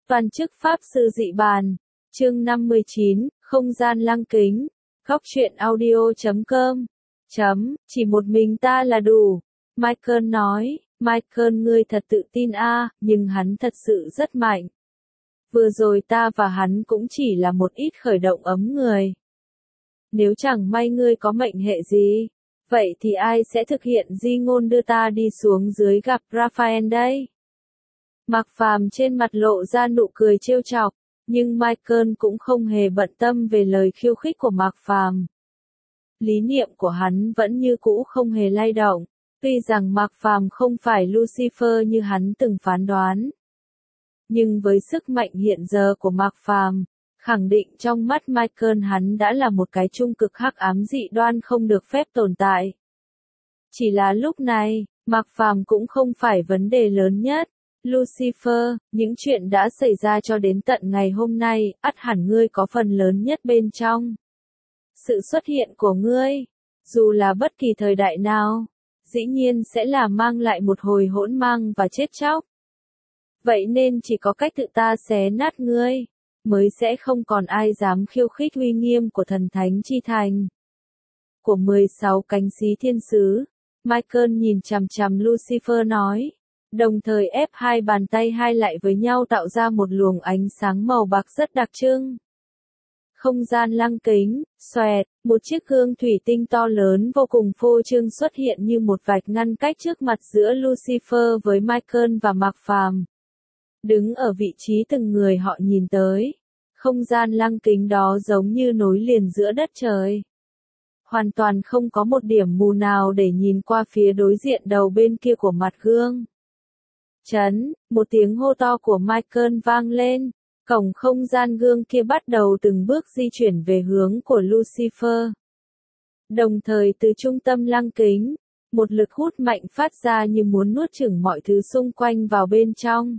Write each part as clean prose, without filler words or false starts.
Toàn chức Pháp Sư Dị Bàn, chương 59, Không gian lăng kính, Góc truyện audio.com. Chỉ một mình ta là đủ. Michael nói, Michael ngươi thật tự tin nhưng hắn thật sự rất mạnh. Vừa rồi ta và hắn cũng chỉ là một ít khởi động ấm người. Nếu chẳng may ngươi có mệnh hệ gì, vậy thì ai sẽ thực hiện di ngôn đưa ta đi xuống dưới gặp Raphael đây? Mạc Phàm trên mặt lộ ra nụ cười trêu chọc, nhưng Michael cũng không hề bận tâm về lời khiêu khích của Mạc Phàm. Lý niệm của hắn vẫn như cũ không hề lay động, tuy rằng Mạc Phàm không phải Lucifer như hắn từng phán đoán. Nhưng với sức mạnh hiện giờ của Mạc Phàm, khẳng định trong mắt Michael hắn đã là một cái trung cực hắc ám dị đoan không được phép tồn tại. Chỉ là lúc này, Mạc Phàm cũng không phải vấn đề lớn nhất. Lucifer, những chuyện đã xảy ra cho đến tận ngày hôm nay, ắt hẳn ngươi có phần lớn nhất bên trong. Sự xuất hiện của ngươi, dù là bất kỳ thời đại nào, dĩ nhiên sẽ là mang lại một hồi hỗn mang và chết chóc. Vậy nên chỉ có cách tự ta xé nát ngươi, mới sẽ không còn ai dám khiêu khích uy nghiêm của thần thánh chi thành. Của 16 cánh xí thiên sứ, Michael nhìn chằm chằm Lucifer nói, đồng thời ép hai bàn tay hai lại với nhau tạo ra một luồng ánh sáng màu bạc rất đặc trưng. Không gian lăng kính, xoẹt, một chiếc gương thủy tinh to lớn vô cùng phô trương xuất hiện như một vạch ngăn cách trước mặt giữa Lucifer với Michael và Mạc Phàm. Đứng ở vị trí từng người họ nhìn tới, không gian lăng kính đó giống như nối liền giữa đất trời. Hoàn toàn không có một điểm mù nào để nhìn qua phía đối diện đầu bên kia của mặt gương. Một tiếng hô to của Michael vang lên, cổng không gian gương kia bắt đầu từng bước di chuyển về hướng của Lucifer. Đồng thời từ trung tâm lăng kính, một lực hút mạnh phát ra như muốn nuốt chửng mọi thứ xung quanh vào bên trong.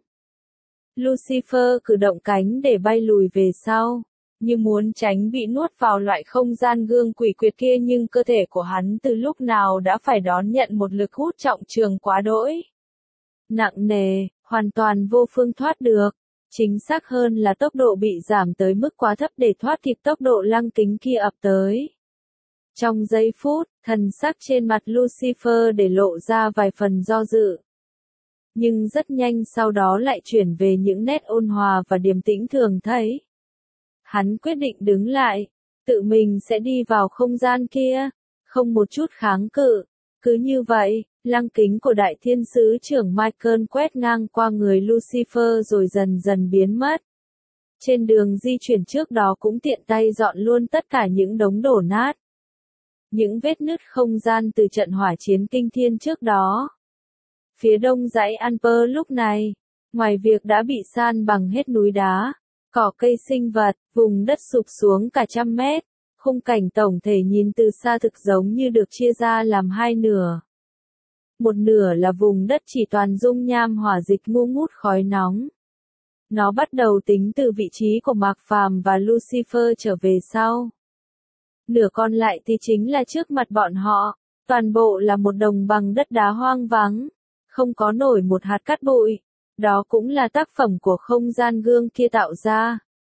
Lucifer cử động cánh để bay lùi về sau, như muốn tránh bị nuốt vào loại không gian gương quỷ quyệt kia, nhưng cơ thể của hắn từ lúc nào đã phải đón nhận một lực hút trọng trường quá đỗi. Nặng nề, hoàn toàn vô phương thoát được. Chính xác hơn là tốc độ bị giảm tới mức quá thấp để thoát kịp tốc độ lăng kính kia ập tới. Trong giây phút, thần sắc trên mặt Lucifer để lộ ra vài phần do dự. Nhưng rất nhanh sau đó lại chuyển về những nét ôn hòa và điềm tĩnh thường thấy. Hắn quyết định đứng lại, tự mình sẽ đi vào không gian kia, không một chút kháng cự. Cứ như vậy, lăng kính của đại thiên sứ trưởng Michael quét ngang qua người Lucifer rồi dần dần biến mất. Trên đường di chuyển trước đó cũng tiện tay dọn luôn tất cả những đống đổ nát. Những vết nứt không gian từ trận hỏa chiến kinh thiên trước đó. Phía đông dãy Alper lúc này, ngoài việc đã bị san bằng hết núi đá, cỏ cây sinh vật, vùng đất sụp xuống cả trăm mét. Khung cảnh tổng thể nhìn từ xa thực giống như được chia ra làm hai nửa. Một nửa là vùng đất chỉ toàn dung nham hỏa dịch ngu ngút khói nóng. Nó bắt đầu tính từ vị trí của Mạc Phàm và Lucifer trở về sau. Nửa còn lại thì chính là trước mặt bọn họ, toàn bộ là một đồng bằng đất đá hoang vắng, không có nổi một hạt cát bụi. Đó cũng là tác phẩm của không gian gương kia tạo ra.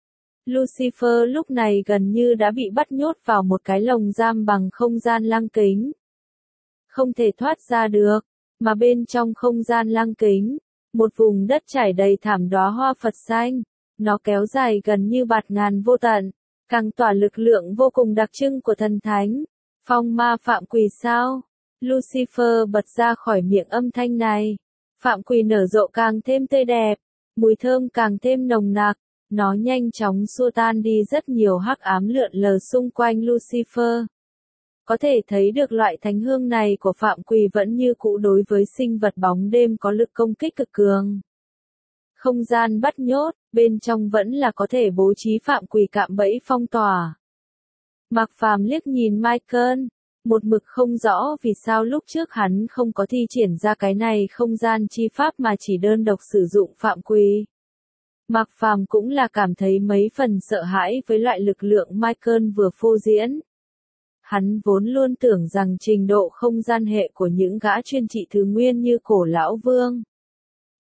Lucifer lúc này gần như đã bị bắt nhốt vào một cái lồng giam bằng không gian lăng kính. Không thể thoát ra được, mà bên trong không gian lăng kính, một vùng đất trải đầy thảm đóa hoa Phật xanh, nó kéo dài gần như bạt ngàn vô tận, càng tỏa lực lượng vô cùng đặc trưng của thần thánh. Phong ma phạm quỷ sao? Lucifer bật ra khỏi miệng âm thanh này. Phạm quỷ nở rộ càng thêm tươi đẹp, mùi thơm càng thêm nồng nặc. Nó nhanh chóng xua tan đi rất nhiều hắc ám lượn lờ xung quanh Lucifer. Có thể thấy được loại thánh hương này của phạm quỷ vẫn như cũ đối với sinh vật bóng đêm có lực công kích cực cường. Không gian bắt nhốt, bên trong vẫn là có thể bố trí phạm quỷ cạm bẫy phong tỏa. Mạc Phàm liếc nhìn Michael, một mực không rõ vì sao lúc trước hắn không có thi triển ra cái này không gian chi pháp mà chỉ đơn độc sử dụng phạm quỷ. Mạc Phàm cũng là cảm thấy mấy phần sợ hãi với loại lực lượng Michael vừa phô diễn. Hắn vốn luôn tưởng rằng trình độ không gian hệ của những gã chuyên trị thứ nguyên như cổ lão vương,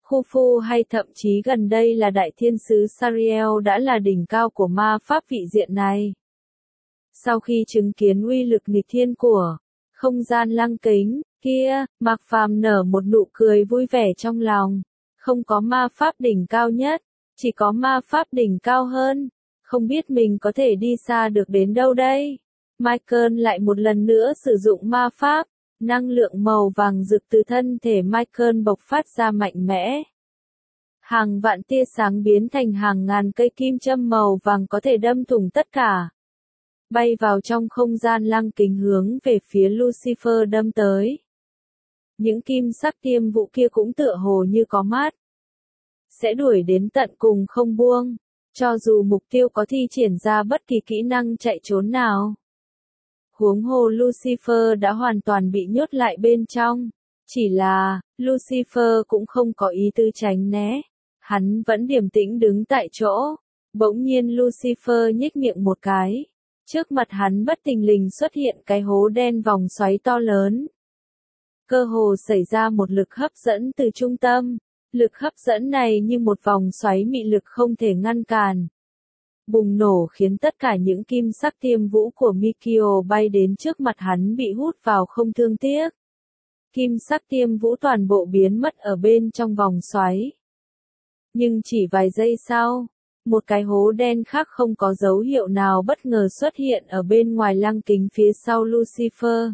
Khufu hay thậm chí gần đây là đại thiên sứ Sariel đã là đỉnh cao của ma pháp vị diện này. Sau khi chứng kiến uy lực nghịch thiên của không gian lăng kính kia, Mạc Phàm nở một nụ cười vui vẻ trong lòng. Không có ma pháp đỉnh cao nhất, chỉ có ma pháp đỉnh cao hơn. Không biết mình có thể đi xa được đến đâu đây. Michael lại một lần nữa sử dụng ma pháp. Năng lượng màu vàng rực từ thân thể Michael bộc phát ra mạnh mẽ. Hàng vạn tia sáng biến thành hàng ngàn cây kim châm màu vàng có thể đâm thủng tất cả. Bay vào trong không gian lăng kính hướng về phía Lucifer đâm tới. Những kim sắc tiêm vũ kia cũng tựa hồ như có mắt. Sẽ đuổi đến tận cùng không buông, cho dù mục tiêu có thi triển ra bất kỳ kỹ năng chạy trốn nào. Huống hồ Lucifer đã hoàn toàn bị nhốt lại bên trong. Chỉ là, Lucifer cũng không có ý tư tránh né. Hắn vẫn điềm tĩnh đứng tại chỗ. Bỗng nhiên Lucifer nhếch miệng một cái. Trước mặt hắn bất thình lình xuất hiện cái hố đen vòng xoáy to lớn. Cơ hồ xảy ra một lực hấp dẫn từ trung tâm. Lực hấp dẫn này như một vòng xoáy mị lực không thể ngăn cản. Bùng nổ khiến tất cả những kim sắc tiêm vũ của Mikio bay đến trước mặt hắn bị hút vào không thương tiếc. Kim sắc tiêm vũ toàn bộ biến mất ở bên trong vòng xoáy. Nhưng chỉ vài giây sau, một cái hố đen khác không có dấu hiệu nào bất ngờ xuất hiện ở bên ngoài lăng kính phía sau Lucifer.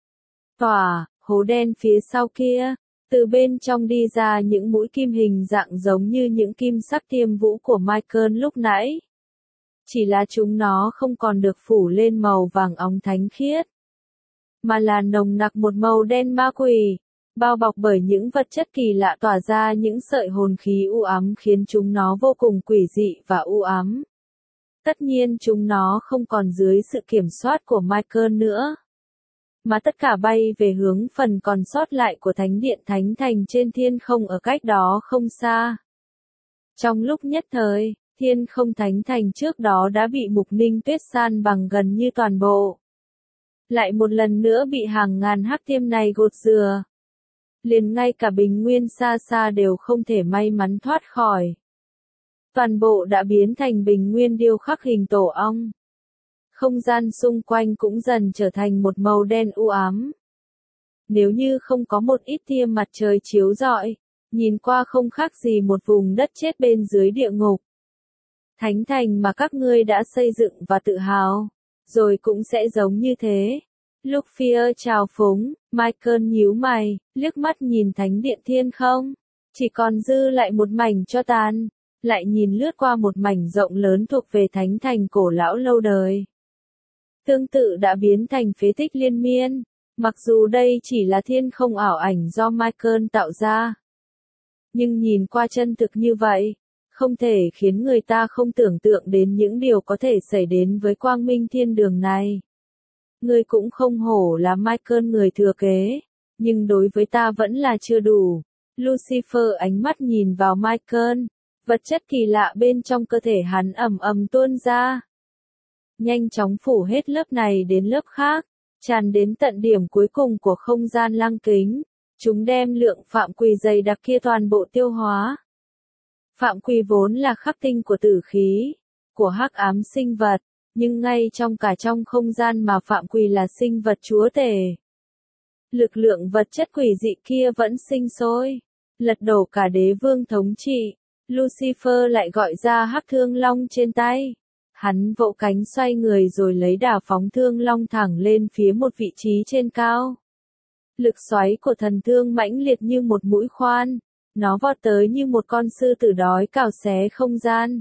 Hố đen phía sau kia, từ bên trong đi ra những mũi kim hình dạng giống như những kim sắc tiêm vũ của Michael lúc nãy. Chỉ là chúng nó không còn được phủ lên màu vàng óng thánh khiết, mà là nồng nặc một màu đen ma quỷ, bao bọc bởi những vật chất kỳ lạ tỏa ra những sợi hồn khí u ám khiến chúng nó vô cùng quỷ dị và u ám. Tất nhiên chúng nó không còn dưới sự kiểm soát của Michael nữa, mà tất cả bay về hướng phần còn sót lại của Thánh điện Thánh Thành trên thiên không ở cách đó không xa. Trong lúc nhất thời, thiên không Thánh Thành trước đó đã bị Mục Ninh Tuyết san bằng gần như toàn bộ. Lại một lần nữa bị hàng ngàn hắc tiêm này gột rửa. Liền ngay cả Bình Nguyên xa xa đều không thể may mắn thoát khỏi. Toàn bộ đã biến thành Bình Nguyên điêu khắc hình tổ ong. Không gian xung quanh cũng dần trở thành một màu đen u ám. Nếu như không có một ít tia mặt trời chiếu rọi, nhìn qua không khác gì một vùng đất chết bên dưới địa ngục. Thánh thành mà các ngươi đã xây dựng và tự hào, rồi cũng sẽ giống như thế. Lúc Fear chào phúng, Michael nhíu mày, liếc mắt nhìn thánh điện thiên không. Chỉ còn dư lại một mảnh tro tàn, lại nhìn lướt qua một mảnh rộng lớn thuộc về thánh thành cổ lão lâu đời. Tương tự đã biến thành phế tích liên miên, mặc dù đây chỉ là thiên không ảo ảnh do Michael tạo ra. Nhưng nhìn qua chân thực như vậy, không thể khiến người ta không tưởng tượng đến những điều có thể xảy đến với quang minh thiên đường này. Ngươi cũng không hổ là Michael người thừa kế, nhưng đối với ta vẫn là chưa đủ. Lucifer ánh mắt nhìn vào Michael, vật chất kỳ lạ bên trong cơ thể hắn ầm ầm tuôn ra. Nhanh chóng phủ hết lớp này đến lớp khác, tràn đến tận điểm cuối cùng của không gian lăng kính. Chúng đem lượng phạm quỳ dày đặc kia toàn bộ tiêu hóa. Phạm quỳ vốn là khắc tinh của tử khí, của hắc ám sinh vật, nhưng ngay trong không gian mà phạm quỳ là sinh vật chúa tể. Lực lượng vật chất quỷ dị kia vẫn sinh sôi, lật đổ cả đế vương thống trị. Lucifer lại gọi ra hắc thương long trên tay. Hắn vỗ cánh xoay người rồi lấy đà phóng thương long thẳng lên phía một vị trí trên cao. Lực xoáy của thần thương mãnh liệt như một mũi khoan, nó vọt tới như một con sư tử đói cào xé không gian.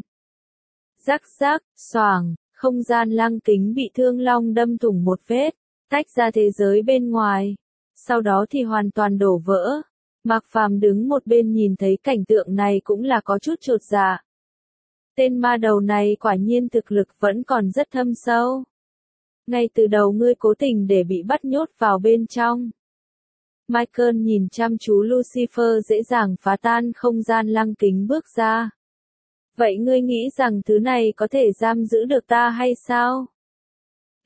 Rắc rắc, xoàng, không gian lăng kính bị thương long đâm thủng một vết, tách ra thế giới bên ngoài. Sau đó thì hoàn toàn đổ vỡ. Mạc Phàm đứng một bên nhìn thấy cảnh tượng này cũng là có chút chột dạ. Tên ma đầu này quả nhiên thực lực vẫn còn rất thâm sâu. Ngay từ đầu ngươi cố tình để bị bắt nhốt vào bên trong. Michael nhìn chăm chú Lucifer dễ dàng phá tan không gian lăng kính bước ra. Vậy ngươi nghĩ rằng thứ này có thể giam giữ được ta hay sao?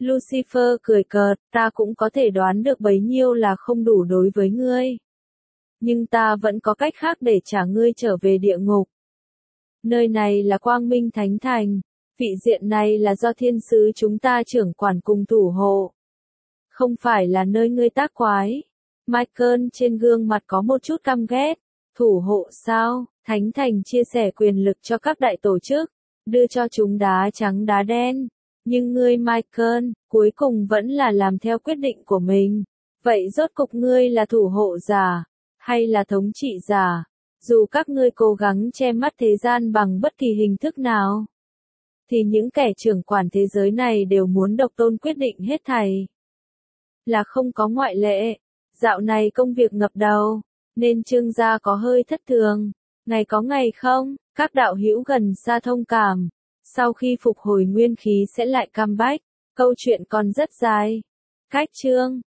Lucifer cười cợt, ta cũng có thể đoán được bấy nhiêu là không đủ đối với ngươi. nhưng ta vẫn có cách khác để trả ngươi trở về địa ngục. Nơi này là Quang Minh Thánh Thành, vị diện này là do thiên sứ chúng ta trưởng quản cùng thủ hộ. Không phải là nơi ngươi tác quái. Michael trên gương mặt có một chút căm ghét. Thủ hộ sao? Thánh Thành chia sẻ quyền lực cho các đại tổ chức, đưa cho chúng đá trắng đá đen. Nhưng ngươi Michael, cuối cùng vẫn là làm theo quyết định của mình. Vậy rốt cục ngươi là thủ hộ giả, hay là thống trị giả? Dù các ngươi cố gắng che mắt thế gian bằng bất kỳ hình thức nào, thì những kẻ trưởng quản thế giới này đều muốn độc tôn quyết định hết thảy. Là không có ngoại lệ. Dạo này công việc ngập đầu, nên Trương gia có hơi thất thường. Ngày có ngày không, các đạo hữu gần xa thông cảm. Sau khi phục hồi nguyên khí sẽ lại comeback. Câu chuyện còn rất dài. Cách chương